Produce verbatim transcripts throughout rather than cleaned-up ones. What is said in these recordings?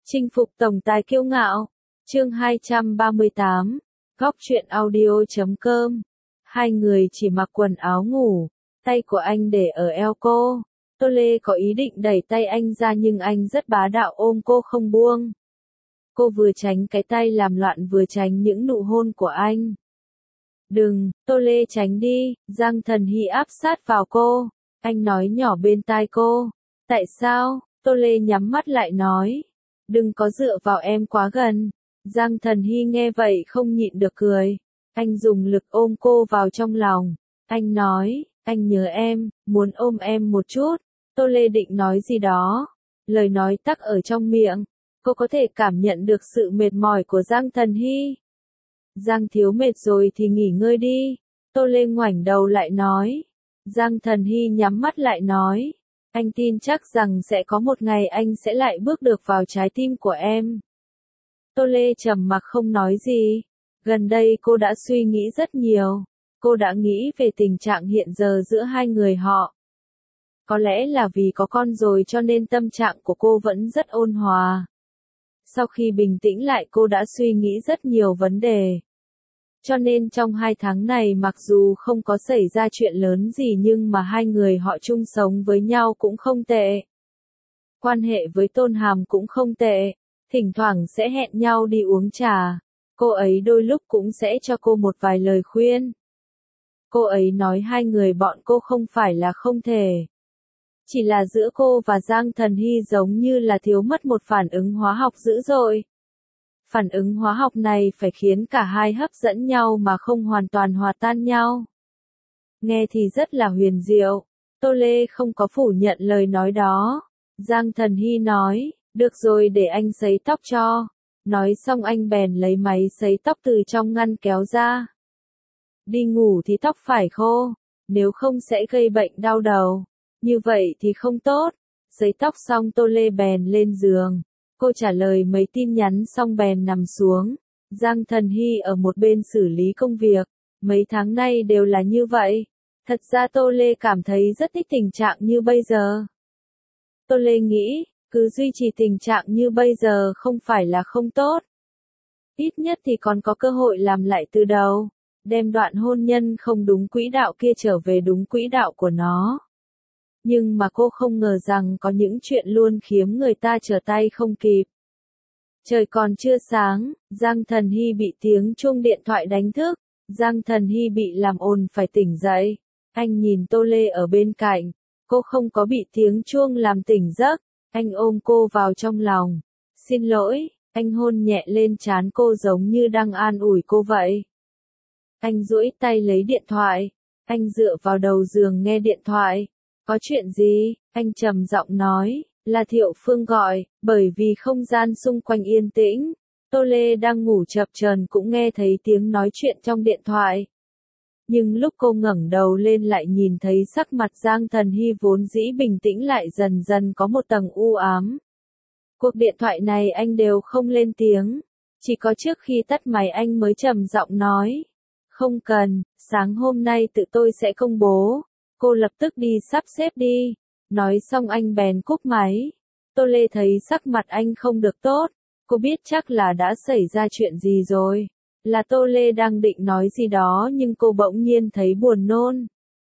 Chinh phục tổng tài kiêu ngạo. Chương hai trăm ba mươi tám. Góc truyện audio chấm com. Hai người chỉ mặc quần áo ngủ, tay của anh để ở eo cô. Tô Lê có ý định đẩy tay anh ra nhưng anh rất bá đạo ôm cô không buông. Cô vừa tránh cái tay làm loạn vừa tránh những nụ hôn của anh. Đừng, Tô Lê tránh đi, Giang Thần Hy áp sát vào cô. Anh nói nhỏ bên tai cô. Tại sao? Tô Lê nhắm mắt lại nói. Đừng có dựa vào em quá gần. Giang Thần Hy nghe vậy không nhịn được cười. Anh dùng lực ôm cô vào trong lòng. Anh nói, anh nhớ em, muốn ôm em một chút. Tô Lê định nói gì đó. Lời nói tắc ở trong miệng. Cô có thể cảm nhận được sự mệt mỏi của Giang Thần Hy. Giang thiếu mệt rồi thì nghỉ ngơi đi. Tô Lê ngoảnh đầu lại nói. Giang Thần Hy nhắm mắt lại nói. Anh tin chắc rằng sẽ có một ngày anh sẽ lại bước được vào trái tim của em. Tô Lê trầm mặc không nói gì. Gần đây cô đã suy nghĩ rất nhiều. Cô đã nghĩ về tình trạng hiện giờ giữa hai người họ. Có lẽ là vì có con rồi cho nên tâm trạng của cô vẫn rất ôn hòa. Sau khi bình tĩnh lại cô đã suy nghĩ rất nhiều vấn đề. Cho nên trong hai tháng này mặc dù không có xảy ra chuyện lớn gì nhưng mà hai người họ chung sống với nhau cũng không tệ. Quan hệ với Tôn Hàm cũng không tệ, thỉnh thoảng sẽ hẹn nhau đi uống trà. Cô ấy đôi lúc cũng sẽ cho cô một vài lời khuyên. Cô ấy nói hai người bọn cô không phải là không thể. Chỉ là giữa cô và Giang Thần Hy giống như là thiếu mất một phản ứng hóa học dữ dội. Phản ứng hóa học này phải khiến cả hai hấp dẫn nhau mà không hoàn toàn hòa tan nhau. Nghe thì rất là huyền diệu. Tô Lê không có phủ nhận lời nói đó. Giang Thần Hy nói, được rồi để anh sấy tóc cho. Nói xong anh bèn lấy máy sấy tóc từ trong ngăn kéo ra. Đi ngủ thì tóc phải khô, nếu không sẽ gây bệnh đau đầu. Như vậy thì không tốt. Sấy tóc xong Tô Lê bèn lên giường. Cô trả lời mấy tin nhắn xong bèn nằm xuống. Giang Thần Hy ở một bên xử lý công việc. Mấy tháng nay đều là như vậy. Thật ra Tô Lê cảm thấy rất thích tình trạng như bây giờ. Tô Lê nghĩ, cứ duy trì tình trạng như bây giờ không phải là không tốt. Ít nhất thì còn có cơ hội làm lại từ đầu. Đem đoạn hôn nhân không đúng quỹ đạo kia trở về đúng quỹ đạo của nó. Nhưng mà cô không ngờ rằng có những chuyện luôn khiến người ta trở tay không kịp. Trời còn chưa sáng, Giang Thần Hy bị tiếng chuông điện thoại đánh thức. Giang Thần Hy bị làm ồn phải tỉnh dậy. Anh nhìn Tô Lê ở bên cạnh. Cô không có bị tiếng chuông làm tỉnh giấc. Anh ôm cô vào trong lòng. Xin lỗi, anh hôn nhẹ lên trán cô giống như đang an ủi cô vậy. Anh duỗi tay lấy điện thoại. Anh dựa vào đầu giường nghe điện thoại. Có chuyện gì? Anh trầm giọng nói, là Thiệu Phương gọi, bởi vì không gian xung quanh yên tĩnh. Tô Lê đang ngủ chập chờn cũng nghe thấy tiếng nói chuyện trong điện thoại. Nhưng lúc cô ngẩng đầu lên lại nhìn thấy sắc mặt Giang Thần Hy vốn dĩ bình tĩnh lại dần dần có một tầng u ám. Cuộc điện thoại này anh đều không lên tiếng. Chỉ có trước khi tắt máy anh mới trầm giọng nói. Không cần, sáng hôm nay tự tôi sẽ công bố. Cô lập tức đi sắp xếp đi. Nói xong anh bèn cúp máy. Tô Lê thấy sắc mặt anh không được tốt. Cô biết chắc là đã xảy ra chuyện gì rồi. Là Tô Lê đang định nói gì đó nhưng cô bỗng nhiên thấy buồn nôn.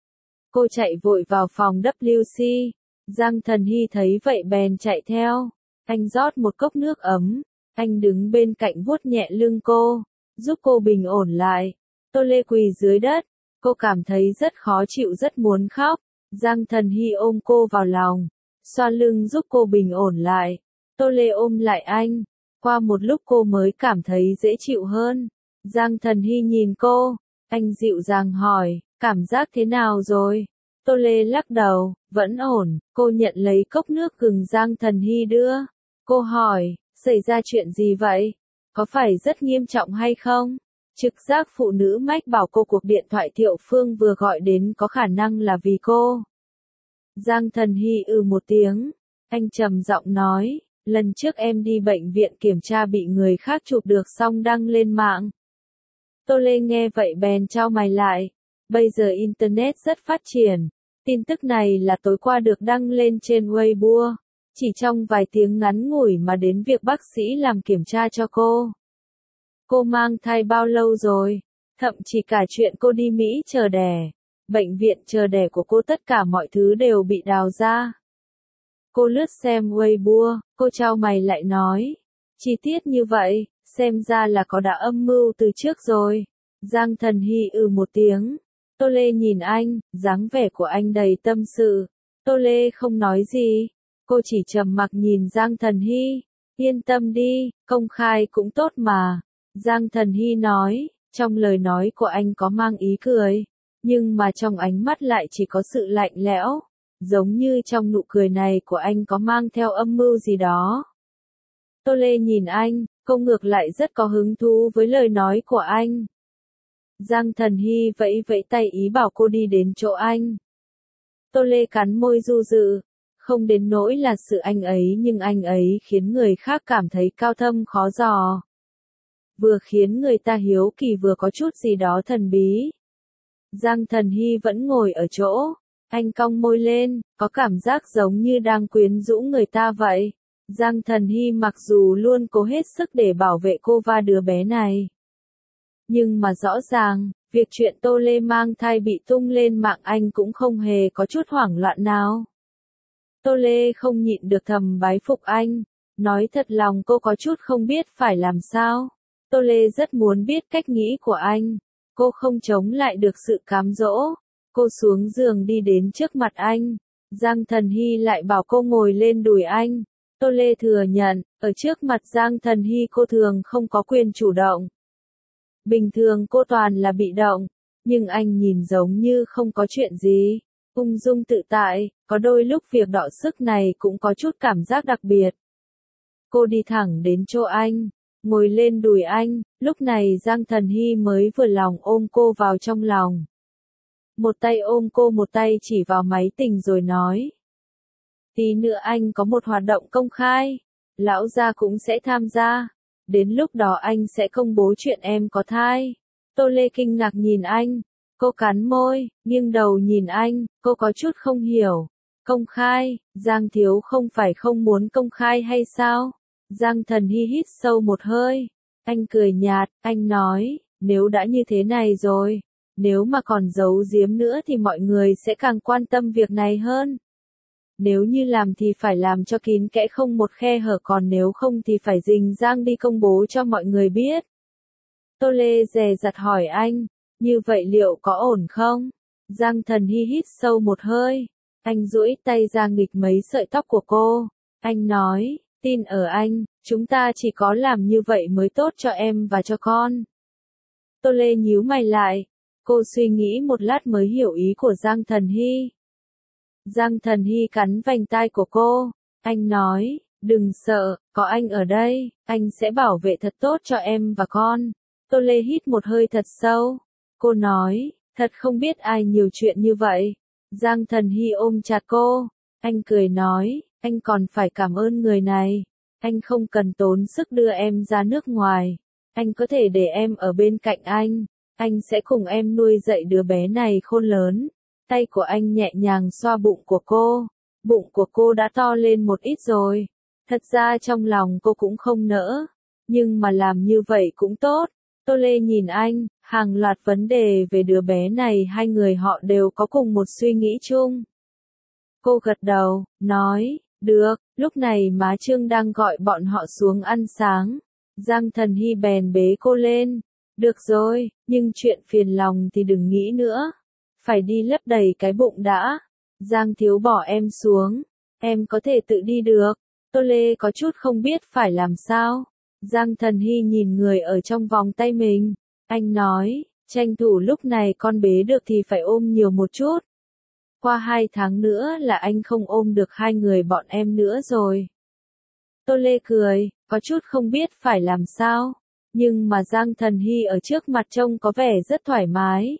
Cô chạy vội vào phòng W C. Giang Thần Hy thấy vậy bèn chạy theo. Anh rót một cốc nước ấm. Anh đứng bên cạnh vuốt nhẹ lưng cô. Giúp cô bình ổn lại. Tô Lê quỳ dưới đất. Cô cảm thấy rất khó chịu rất muốn khóc. Giang Thần Hy ôm cô vào lòng. Xoa lưng giúp cô bình ổn lại. Tô Lê ôm lại anh. Qua một lúc cô mới cảm thấy dễ chịu hơn. Giang Thần Hy nhìn cô. Anh dịu dàng hỏi, cảm giác thế nào rồi? Tô Lê lắc đầu, vẫn ổn. Cô nhận lấy cốc nước gừng Giang Thần Hy đưa. Cô hỏi, xảy ra chuyện gì vậy? Có phải rất nghiêm trọng hay không? Trực giác phụ nữ mách bảo cô cuộc điện thoại Thiệu Phương vừa gọi đến có khả năng là vì cô. Giang Thần Hy ừ một tiếng. Anh trầm giọng nói, lần trước em đi bệnh viện kiểm tra bị người khác chụp được xong đăng lên mạng. Tô Lê nghe vậy bèn chau mày lại. Bây giờ Internet rất phát triển. Tin tức này là tối qua được đăng lên trên Weibo. Chỉ trong vài tiếng ngắn ngủi mà đến việc bác sĩ làm kiểm tra cho cô. Cô mang thai bao lâu rồi? Thậm chí cả chuyện cô đi Mỹ chờ đẻ, bệnh viện chờ đẻ của cô, tất cả mọi thứ đều bị đào ra. Cô lướt xem Weibo, cô chau mày lại nói. Chi tiết như vậy, xem ra là có đã âm mưu từ trước rồi. Giang Thần Hy ừ một tiếng. Tô Lê nhìn anh, dáng vẻ của anh đầy tâm sự. Tô Lê không nói gì. Cô chỉ trầm mặc nhìn Giang Thần Hy. Yên tâm đi, công khai cũng tốt mà. Giang Thần Hy nói, trong lời nói của anh có mang ý cười. Nhưng mà trong ánh mắt lại chỉ có sự lạnh lẽo. Giống như trong nụ cười này của anh có mang theo âm mưu gì đó. Tô Lê nhìn anh, cô ngược lại rất có hứng thú với lời nói của anh. Giang Thần Hy vẫy vẫy tay ý bảo cô đi đến chỗ anh. Tô Lê cắn môi du dự, không đến nỗi là sự anh ấy, nhưng anh ấy khiến người khác cảm thấy cao thâm khó dò. Vừa khiến người ta hiếu kỳ vừa có chút gì đó thần bí. Giang Thần Hy vẫn ngồi ở chỗ, anh cong môi lên, có cảm giác giống như đang quyến rũ người ta vậy. Giang Thần Hy mặc dù luôn cố hết sức để bảo vệ cô và đứa bé này. Nhưng mà rõ ràng, việc chuyện Tô Lê mang thai bị tung lên mạng anh cũng không hề có chút hoảng loạn nào. Tô Lê không nhịn được thầm bái phục anh, nói thật lòng cô có chút không biết phải làm sao. Tô Lê rất muốn biết cách nghĩ của anh, cô không chống lại được sự cám dỗ. Cô xuống giường đi đến trước mặt anh, Giang Thần Hy lại bảo cô ngồi lên đùi anh. Tô Lê thừa nhận, ở trước mặt Giang Thần Hy cô thường không có quyền chủ động. Bình thường cô toàn là bị động, nhưng anh nhìn giống như không có chuyện gì, ung dung tự tại, có đôi lúc việc đọ sức này cũng có chút cảm giác đặc biệt. Cô đi thẳng đến chỗ anh, ngồi lên đùi anh, lúc này Giang Thần Hy mới vừa lòng ôm cô vào trong lòng. Một tay ôm cô, một tay chỉ vào máy tính rồi nói. Tí nữa anh có một hoạt động công khai, lão gia cũng sẽ tham gia. Đến lúc đó anh sẽ công bố chuyện em có thai. Tô Lê kinh ngạc nhìn anh, cô cắn môi, nghiêng đầu nhìn anh, cô có chút không hiểu. Công khai, Giang thiếu không phải không muốn công khai hay sao? Giang Thần Hy hít sâu một hơi, anh cười nhạt, anh nói, nếu đã như thế này rồi, nếu mà còn giấu giếm nữa thì mọi người sẽ càng quan tâm việc này hơn. Nếu như làm thì phải làm cho kín kẽ không một khe hở, còn nếu không thì phải rình rang đi công bố cho mọi người biết. Tô Lê dè dặt hỏi anh, như vậy liệu có ổn không? Giang Thần Hy hít sâu một hơi, anh duỗi tay ra nghịch mấy sợi tóc của cô, anh nói, tin ở anh, chúng ta chỉ có làm như vậy mới tốt cho em và cho con. Tô Lê nhíu mày lại, cô suy nghĩ một lát mới hiểu ý của Giang Thần Hy. Giang Thần Hy cắn vành tai của cô, anh nói, đừng sợ, có anh ở đây, anh sẽ bảo vệ thật tốt cho em và con. Tô Lê hít một hơi thật sâu, cô nói, thật không biết ai nhiều chuyện như vậy. Giang Thần Hy ôm chặt cô, anh cười nói, anh còn phải cảm ơn người này, anh không cần tốn sức đưa em ra nước ngoài, anh có thể để em ở bên cạnh anh, anh sẽ cùng em nuôi dạy đứa bé này khôn lớn. Tay của anh nhẹ nhàng xoa bụng của cô, bụng của cô đã to lên một ít rồi, thật ra trong lòng cô cũng không nỡ, nhưng mà làm như vậy cũng tốt. Tô Lê nhìn anh, hàng loạt vấn đề về đứa bé này hai người họ đều có cùng một suy nghĩ chung. Cô gật đầu, nói, được, lúc này má Trương đang gọi bọn họ xuống ăn sáng. Giang Thần Hy bèn bế cô lên, được rồi, nhưng chuyện phiền lòng thì đừng nghĩ nữa. Phải đi lấp đầy cái bụng đã. Giang thiếu bỏ em xuống, em có thể tự đi được. Tô Lê có chút không biết phải làm sao. Giang Thần Hy nhìn người ở trong vòng tay mình, anh nói, tranh thủ lúc này con bế được thì phải ôm nhiều một chút. Qua hai tháng nữa là anh không ôm được hai người bọn em nữa rồi. Tô Lê cười, có chút không biết phải làm sao, nhưng mà Giang Thần Hy ở trước mặt trông có vẻ rất thoải mái.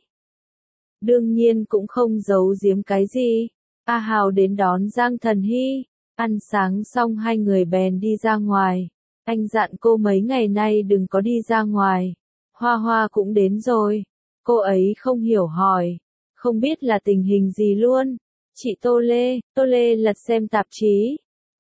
Đương nhiên cũng không giấu giếm cái gì. A Hào đến đón Giang Thần Hy, ăn sáng xong hai người bèn đi ra ngoài. Anh dặn cô mấy ngày nay đừng có đi ra ngoài. Hoa Hoa cũng đến rồi. Cô ấy không hiểu hỏi, không biết là tình hình gì luôn. Chị Tô Lê, Tô Lê lật xem tạp chí.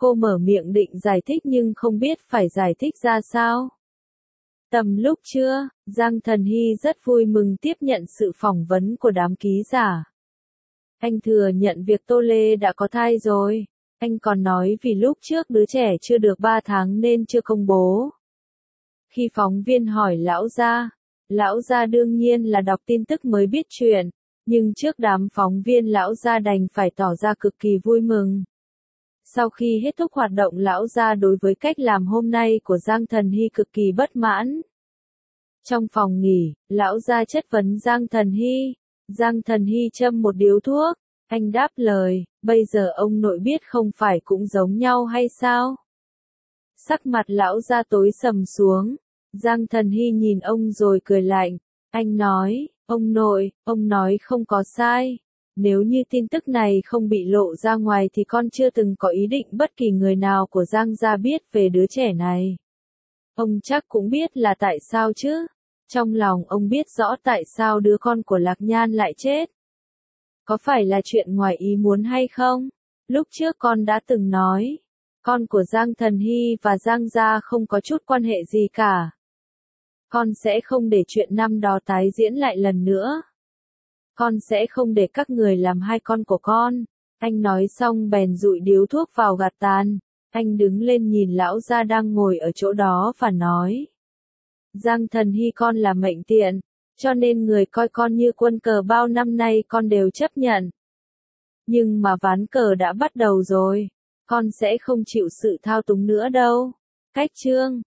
Cô mở miệng định giải thích nhưng không biết phải giải thích ra sao. Tầm lúc trưa, Giang Thần Hy rất vui mừng tiếp nhận sự phỏng vấn của đám ký giả. Anh thừa nhận việc Tô Lê đã có thai rồi. Anh còn nói vì lúc trước đứa trẻ chưa được ba tháng nên chưa công bố. Khi phóng viên hỏi lão gia, lão gia đương nhiên là đọc tin tức mới biết chuyện, nhưng trước đám phóng viên lão gia đành phải tỏ ra cực kỳ vui mừng. Sau khi hết thúc hoạt động, lão gia đối với cách làm hôm nay của Giang Thần Hy cực kỳ bất mãn. Trong phòng nghỉ, lão gia chất vấn Giang Thần Hy. Giang Thần Hy châm một điếu thuốc. Anh đáp lời, bây giờ ông nội biết không phải cũng giống nhau hay sao? Sắc mặt lão gia tối sầm xuống. Giang Thần Hy nhìn ông rồi cười lạnh. Anh nói, ông nội, ông nói không có sai. Nếu như tin tức này không bị lộ ra ngoài thì con chưa từng có ý định bất kỳ người nào của Giang gia biết về đứa trẻ này. Ông chắc cũng biết là tại sao chứ. Trong lòng ông biết rõ tại sao đứa con của Lạc Nhan lại chết. Có phải là chuyện ngoài ý muốn hay không? Lúc trước con đã từng nói, con của Giang Thần Hy và Giang gia không có chút quan hệ gì cả. Con sẽ không để chuyện năm đó tái diễn lại lần nữa. Con sẽ không để các người làm hai con của con. Anh nói xong bèn dụi điếu thuốc vào gạt tàn. Anh đứng lên nhìn lão gia đang ngồi ở chỗ đó và nói. Giang Thần Hy con là mệnh tiện, cho nên người coi con như quân cờ bao năm nay con đều chấp nhận. Nhưng mà ván cờ đã bắt đầu rồi, con sẽ không chịu sự thao túng nữa đâu. Cách chương